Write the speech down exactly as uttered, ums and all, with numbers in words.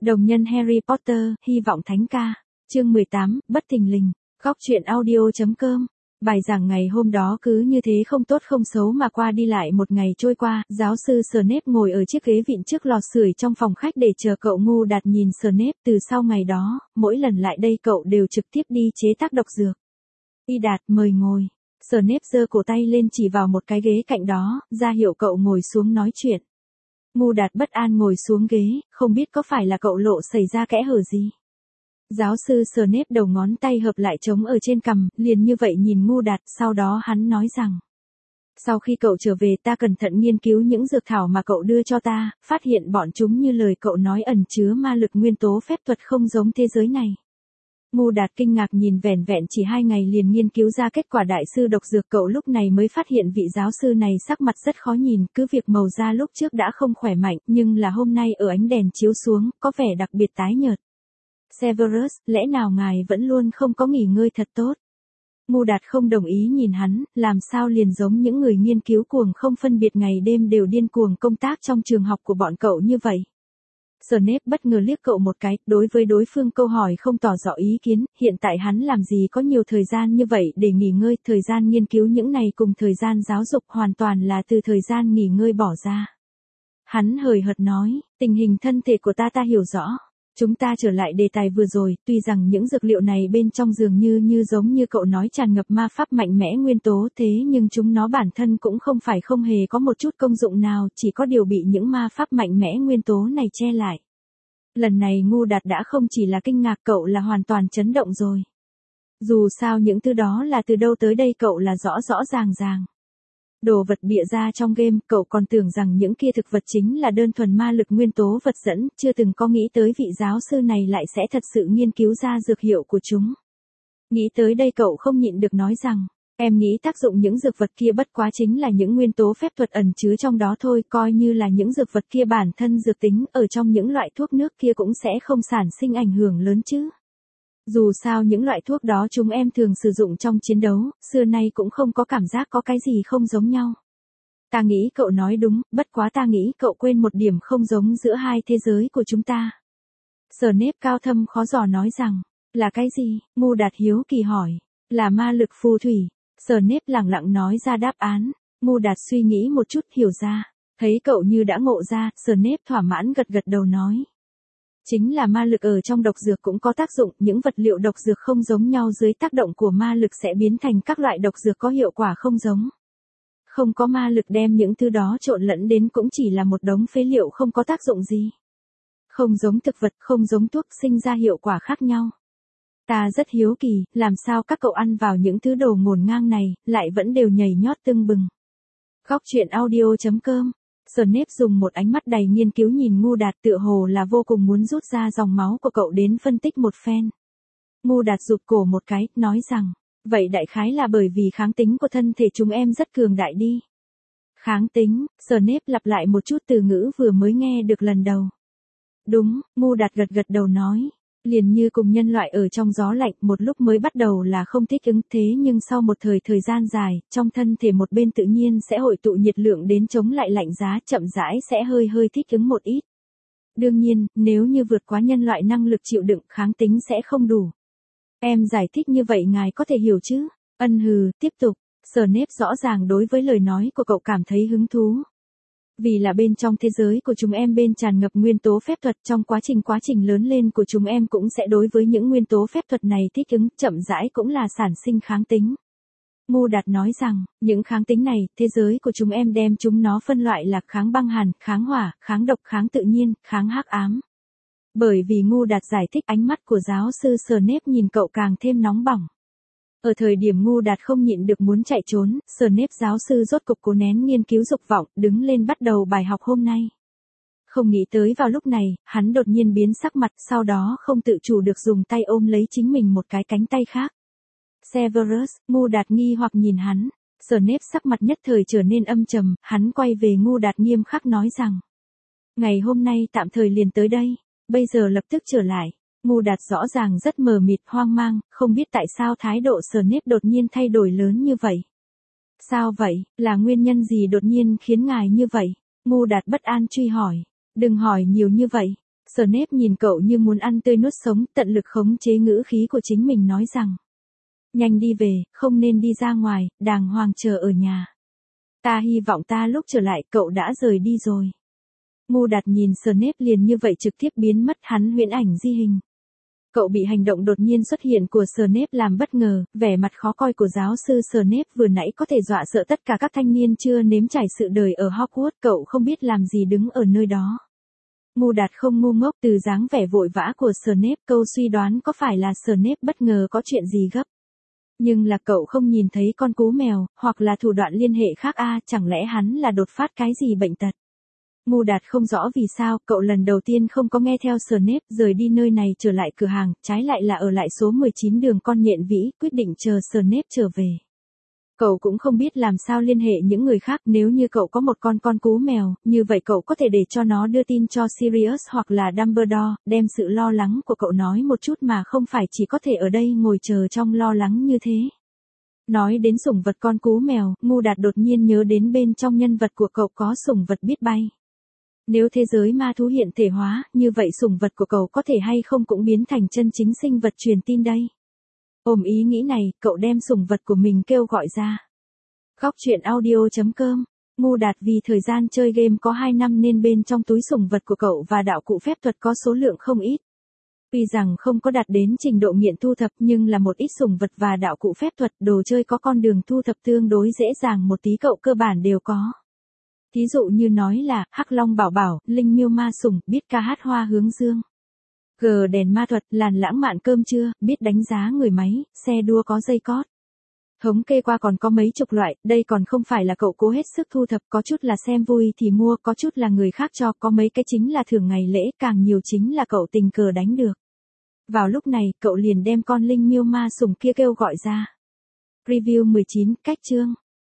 Đồng nhân Harry Potter, hy vọng thánh ca. Chương mười tám, bất thình lình. Góc truyện audio.com. Bài giảng ngày hôm đó cứ như thế không tốt không xấu mà qua đi lại một ngày trôi qua, giáo sư Snape ngồi ở chiếc ghế vịn trước lò sưởi trong phòng khách để chờ cậu ngu đạt nhìn Snape. Từ sau ngày đó, mỗi lần lại đây cậu đều trực tiếp đi chế tác độc dược. Y Đạt, mời ngồi. Snape giơ cổ tay lên chỉ vào một cái ghế cạnh đó, ra hiệu cậu ngồi xuống nói chuyện. Ngu Đạt bất an ngồi xuống ghế, không biết có phải là cậu lộ xảy ra kẽ hở gì. Giáo sư Snape đầu ngón tay hợp lại trống ở trên cằm, liền như vậy nhìn Ngu Đạt, sau đó hắn nói rằng. Sau khi cậu trở về ta cẩn thận nghiên cứu những dược thảo mà cậu đưa cho ta, phát hiện bọn chúng như lời cậu nói ẩn chứa ma lực nguyên tố phép thuật không giống thế giới này. Ngu Đạt kinh ngạc nhìn vẻn vẹn chỉ hai ngày liền nghiên cứu ra kết quả đại sư độc dược, cậu lúc này mới phát hiện vị giáo sư này sắc mặt rất khó nhìn, cứ việc màu da lúc trước đã không khỏe mạnh, nhưng là hôm nay ở ánh đèn chiếu xuống, có vẻ đặc biệt tái nhợt. Severus, lẽ nào ngài vẫn luôn không có nghỉ ngơi thật tốt? Ngu Đạt không đồng ý nhìn hắn, làm sao liền giống những người nghiên cứu cuồng không phân biệt ngày đêm đều điên cuồng công tác trong trường học của bọn cậu như vậy. Snape bất ngờ liếc cậu một cái, đối với đối phương câu hỏi không tỏ rõ ý kiến, hiện tại hắn làm gì có nhiều thời gian như vậy để nghỉ ngơi, thời gian nghiên cứu những này cùng thời gian giáo dục hoàn toàn là từ thời gian nghỉ ngơi bỏ ra. Hắn hời hợt nói, tình hình thân thể của ta ta hiểu rõ. Chúng ta trở lại đề tài vừa rồi, tuy rằng những dược liệu này bên trong dường như như giống như cậu nói tràn ngập ma pháp mạnh mẽ nguyên tố, thế nhưng chúng nó bản thân cũng không phải không hề có một chút công dụng nào, chỉ có điều bị những ma pháp mạnh mẽ nguyên tố này che lại. Lần này Ngu Đạt đã không chỉ là kinh ngạc, cậu là hoàn toàn chấn động rồi. Dù sao những thứ đó là từ đâu tới đây cậu là rõ rõ ràng ràng. Đồ vật bịa ra trong game, cậu còn tưởng rằng những kia thực vật chính là đơn thuần ma lực nguyên tố vật dẫn, chưa từng có nghĩ tới vị giáo sư này lại sẽ thật sự nghiên cứu ra dược hiệu của chúng. Nghĩ tới đây cậu không nhịn được nói rằng, em nghĩ tác dụng những dược vật kia bất quá chính là những nguyên tố phép thuật ẩn chứa trong đó thôi, coi như là những dược vật kia bản thân dược tính ở trong những loại thuốc nước kia cũng sẽ không sản sinh ảnh hưởng lớn chứ. Dù sao những loại thuốc đó chúng em thường sử dụng trong chiến đấu, xưa nay cũng không có cảm giác có cái gì không giống nhau. Ta nghĩ cậu nói đúng, bất quá ta nghĩ cậu quên một điểm không giống giữa hai thế giới của chúng ta. Snape cao thâm khó dò nói rằng, là cái gì? Ngu Đạt hiếu kỳ hỏi, là ma lực phù thủy. Snape lẳng lặng nói ra đáp án. Ngu Đạt suy nghĩ một chút hiểu ra, thấy cậu như đã ngộ ra, Snape thỏa mãn gật gật đầu nói. Chính là ma lực ở trong độc dược cũng có tác dụng, những vật liệu độc dược không giống nhau dưới tác động của ma lực sẽ biến thành các loại độc dược có hiệu quả không giống. Không có ma lực đem những thứ đó trộn lẫn đến cũng chỉ là một đống phế liệu không có tác dụng gì. Không giống thực vật, không giống thuốc, sinh ra hiệu quả khác nhau. Ta rất hiếu kỳ, làm sao các cậu ăn vào những thứ đồ ngổn ngang này, lại vẫn đều nhảy nhót tưng bừng. Góc truyện audio.com. Snape dùng một ánh mắt đầy nghiên cứu nhìn Ngu Đạt, tựa hồ là vô cùng muốn rút ra dòng máu của cậu đến phân tích một phen. Ngu Đạt rụt cổ một cái, nói rằng, vậy đại khái là bởi vì kháng tính của thân thể chúng em rất cường đại đi. Kháng tính, Snape lặp lại một chút từ ngữ vừa mới nghe được lần đầu. Đúng, Ngu Đạt gật gật đầu nói. Liền như cùng nhân loại ở trong gió lạnh, một lúc mới bắt đầu là không thích ứng, thế nhưng sau một thời thời gian dài, trong thân thể một bên tự nhiên sẽ hội tụ nhiệt lượng đến chống lại lạnh giá, chậm rãi sẽ hơi hơi thích ứng một ít. Đương nhiên, nếu như vượt quá nhân loại năng lực chịu đựng, kháng tính sẽ không đủ. Em giải thích như vậy ngài có thể hiểu chứ? Ân hừ, tiếp tục. Snape rõ ràng đối với lời nói của cậu cảm thấy hứng thú. Vì là bên trong thế giới của chúng em bên tràn ngập nguyên tố phép thuật, trong quá trình quá trình lớn lên của chúng em cũng sẽ đối với những nguyên tố phép thuật này thích ứng, chậm rãi cũng là sản sinh kháng tính. Ngu Đạt nói rằng, những kháng tính này, thế giới của chúng em đem chúng nó phân loại là kháng băng hàn, kháng hỏa, kháng độc, kháng tự nhiên, kháng hắc ám. Bởi vì Ngu Đạt giải thích, ánh mắt của giáo sư Snape nhìn cậu càng thêm nóng bỏng. Ở thời điểm Ngu Đạt không nhịn được muốn chạy trốn, Snape giáo sư rốt cục cố nén nghiên cứu dục vọng, đứng lên bắt đầu bài học hôm nay. Không nghĩ tới vào lúc này, hắn đột nhiên biến sắc mặt, sau đó không tự chủ được dùng tay ôm lấy chính mình một cái cánh tay khác. Severus, Ngu Đạt nghi hoặc nhìn hắn, Snape sắc mặt nhất thời trở nên âm trầm, hắn quay về Ngu Đạt nghiêm khắc nói rằng. Ngày hôm nay tạm thời liền tới đây, bây giờ lập tức trở lại. Ngu Đạt rõ ràng rất mờ mịt, hoang mang, không biết tại sao thái độ Snape đột nhiên thay đổi lớn như vậy. Sao vậy, là nguyên nhân gì đột nhiên khiến ngài như vậy? Ngu Đạt bất an truy hỏi. Đừng hỏi nhiều như vậy. Snape nhìn cậu như muốn ăn tươi nuốt sống, tận lực khống chế ngữ khí của chính mình nói rằng. Nhanh đi về, không nên đi ra ngoài, đàng hoàng chờ ở nhà. Ta hy vọng ta lúc trở lại cậu đã rời đi rồi. Ngu Đạt nhìn Snape liền như vậy trực tiếp biến mất, hắn huyễn ảnh di hình. Cậu bị hành động đột nhiên xuất hiện của Snape làm bất ngờ, vẻ mặt khó coi của giáo sư Snape vừa nãy có thể dọa sợ tất cả các thanh niên chưa nếm trải sự đời ở Hogwarts, cậu không biết làm gì đứng ở nơi đó. Ngu Đạt không ngu ngốc, từ dáng vẻ vội vã của Snape, câu suy đoán có phải là Snape bất ngờ có chuyện gì gấp. Nhưng là cậu không nhìn thấy con cú mèo, hoặc là thủ đoạn liên hệ khác a, à, chẳng lẽ hắn là đột phát cái gì bệnh tật. Ngu Đạt không rõ vì sao, cậu lần đầu tiên không có nghe theo Snape, rời đi nơi này trở lại cửa hàng, trái lại là ở lại số mười chín đường con nhện vĩ, quyết định chờ Snape trở về. Cậu cũng không biết làm sao liên hệ những người khác, nếu như cậu có một con con cú mèo, như vậy cậu có thể để cho nó đưa tin cho Sirius hoặc là Dumbledore, đem sự lo lắng của cậu nói một chút mà không phải chỉ có thể ở đây ngồi chờ trong lo lắng như thế. Nói đến sủng vật con cú mèo, Ngu Đạt đột nhiên nhớ đến bên trong nhân vật của cậu có sủng vật biết bay. Nếu thế giới ma thú hiện thể hóa, như vậy sủng vật của cậu có thể hay không cũng biến thành chân chính sinh vật truyền tin đây. Ôm ý nghĩ này, cậu đem sủng vật của mình kêu gọi ra. Góc truyện audio chấm com. Ngu Đạt vì thời gian chơi game có hai năm nên bên trong túi sủng vật của cậu và đạo cụ phép thuật có số lượng không ít. Tuy rằng không có đạt đến trình độ nghiện thu thập nhưng là một ít sủng vật và đạo cụ phép thuật, đồ chơi có con đường thu thập tương đối dễ dàng một tí cậu cơ bản đều có. Thí dụ như nói là, Hắc Long Bảo Bảo, Linh Miêu Ma Sủng, biết ca hát hoa hướng dương. G đèn ma thuật, làn lãng mạn cơm trưa, biết đánh giá người máy, xe đua có dây cót. Thống kê qua còn có mấy chục loại, đây còn không phải là cậu cố hết sức thu thập, có chút là xem vui thì mua, có chút là người khác cho, có mấy cái chính là thường ngày lễ, càng nhiều chính là cậu tình cờ đánh được. Vào lúc này, cậu liền đem con Linh Miêu Ma Sủng kia kêu gọi ra. Review mười chín, cách chương.